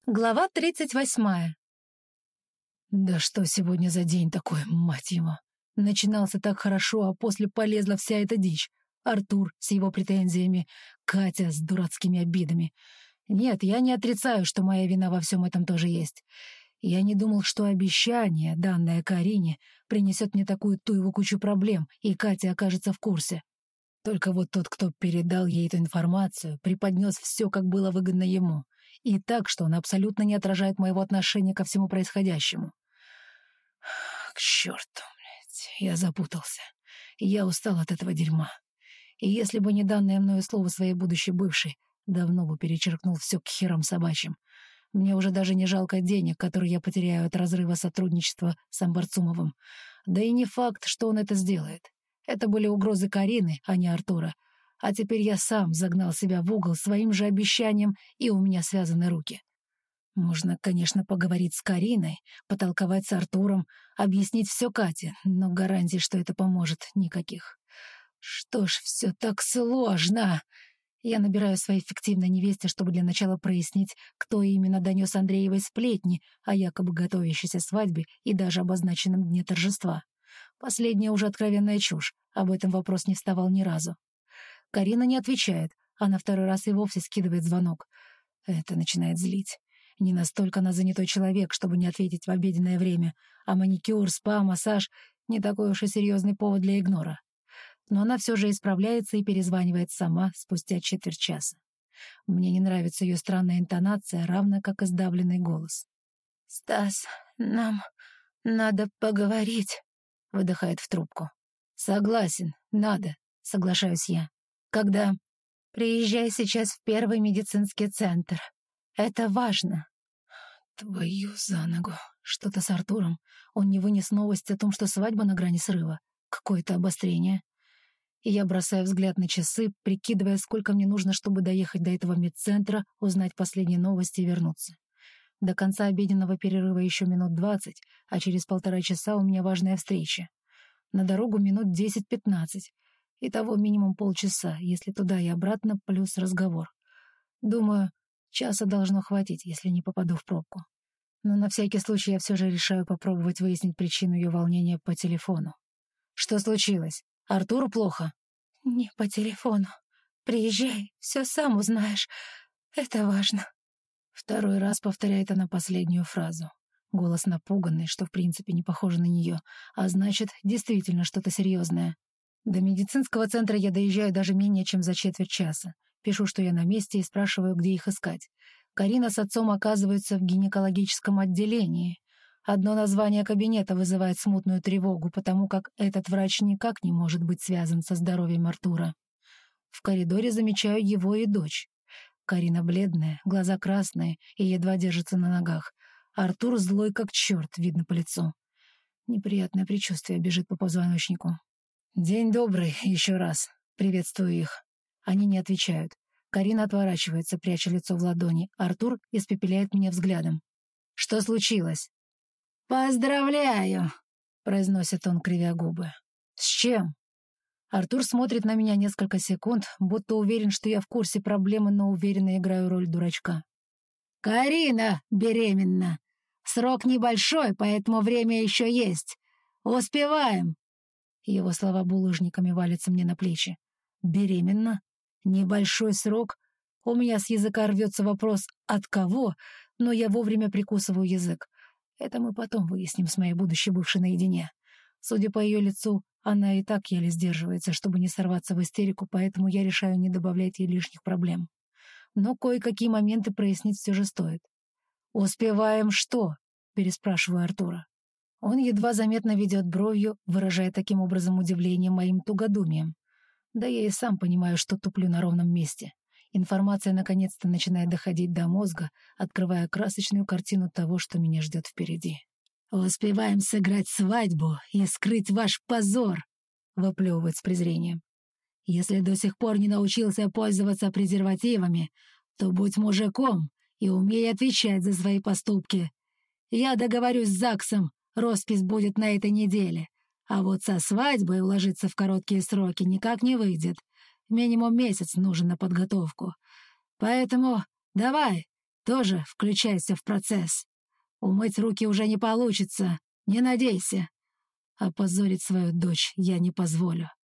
Глава 38. Да что сегодня за день такой, мать его? Начинался так хорошо, а после полезла вся эта дичь. Артур с его претензиями, Катя с дурацкими обидами. Нет, я не отрицаю, что моя вина во всем этом тоже есть. Я не думал, что обещание, данное Карине, принесет мне такую туеву кучу проблем, и Катя окажется в курсе. Только вот тот, кто передал ей эту информацию, преподнес все, как было выгодно ему. И так, что он абсолютно не отражает моего отношения ко всему происходящему. К черту, блядь, я запутался. Я устал от этого дерьма. И если бы не данное мною слово своей будущей бывшей, давно бы перечеркнул все к херам собачьим. Мне уже даже не жалко денег, которые я потеряю от разрыва сотрудничества с Амбарцумовым. Да и не факт, что он это сделает. Это были угрозы Карины, а не Артура. А теперь я сам загнал себя в угол своим же обещанием, и у меня связаны руки. Можно, конечно, поговорить с Кариной, потолковать с Артуром, объяснить все Кате, но гарантий, что это поможет, никаких. Что ж, все так сложно. Я набираю своей фиктивной невесте, чтобы для начала прояснить, кто именно донес Андреевой сплетни о якобы готовящейся свадьбе и даже обозначенном дне торжества. Последняя уже откровенная чушь, об этом вопрос не вставал ни разу. Карина не отвечает, а на второй раз и вовсе скидывает звонок. Это начинает злить. Не настолько она занятой человек, чтобы не ответить в обеденное время, а маникюр, спа, массаж — не такой уж и серьезный повод для игнора. Но она все же исправляется и перезванивает сама спустя четверть часа. Мне не нравится ее странная интонация, равно как и сдавленный голос. «Стас, нам надо поговорить», — выдыхает в трубку. «Согласен, надо», — соглашаюсь я. «Когда?» «Приезжай сейчас в первый медицинский центр. Это важно». Твою за ногу. Что-то с Артуром. Он не вынес новость о том, что свадьба на грани срыва. Какое-то обострение. И я бросаю взгляд на часы, прикидывая, сколько мне нужно, чтобы доехать до этого медцентра, узнать последние новости и вернуться. До конца обеденного перерыва еще минут 20, а через 1,5 часа у меня важная встреча. На дорогу минут 10-15. Итого минимум полчаса, если туда и обратно, плюс разговор. Думаю, часа должно хватить, если не попаду в пробку. Но на всякий случай я все же решаю попробовать выяснить причину ее волнения по телефону. Что случилось? Артуру плохо? Не по телефону. Приезжай, все сам узнаешь. Это важно. Второй раз повторяет она последнюю фразу. Голос напуганный, что в принципе не похоже на нее, а значит, действительно что-то серьезное. До медицинского центра я доезжаю даже менее чем за четверть часа. Пишу, что я на месте, и спрашиваю, где их искать. Карина с отцом оказываются в гинекологическом отделении. Одно название кабинета вызывает смутную тревогу, потому как этот врач никак не может быть связан со здоровьем Артура. В коридоре замечаю его и дочь. Карина бледная, глаза красные и едва держится на ногах. Артур злой как черт, видно по лицу. Неприятное предчувствие бежит по позвоночнику. «День добрый, еще раз. Приветствую их». Они не отвечают. Карина отворачивается, пряча лицо в ладони. Артур испепеляет меня взглядом. «Что случилось?» «Поздравляю!» — произносит он, кривя губы. «С чем?» Артур смотрит на меня несколько секунд, будто уверен, что я в курсе проблемы, но уверенно играю роль дурачка. «Карина беременна. Срок небольшой, поэтому время еще есть. Успеваем!» Его слова булыжниками валятся мне на плечи. «Беременна? Небольшой срок?» У меня с языка рвется вопрос «от кого?», но я вовремя прикусываю язык. Это мы потом выясним с моей будущей бывшей наедине. Судя по ее лицу, она и так еле сдерживается, чтобы не сорваться в истерику, поэтому я решаю не добавлять ей лишних проблем. Но кое-какие моменты прояснить все же стоит. «Успеваем что?» — переспрашиваю Артура. Он едва заметно ведет бровью, выражая таким образом удивление моим тугодумием. Да я и сам понимаю, что туплю на ровном месте. Информация наконец-то начинает доходить до мозга, открывая красочную картину того, что меня ждет впереди. «Успеваем сыграть свадьбу и скрыть ваш позор!» — выплевывает с презрением. «Если до сих пор не научился пользоваться презервативами, то будь мужиком и умей отвечать за свои поступки. Я договорюсь с ЗАГСом, роспись будет на этой неделе. А вот со свадьбой уложиться в короткие сроки никак не выйдет. Минимум месяц нужен на подготовку. Поэтому давай, тоже включайся в процесс. Умыть руки уже не получится, не надейся. Опозорить свою дочь я не позволю.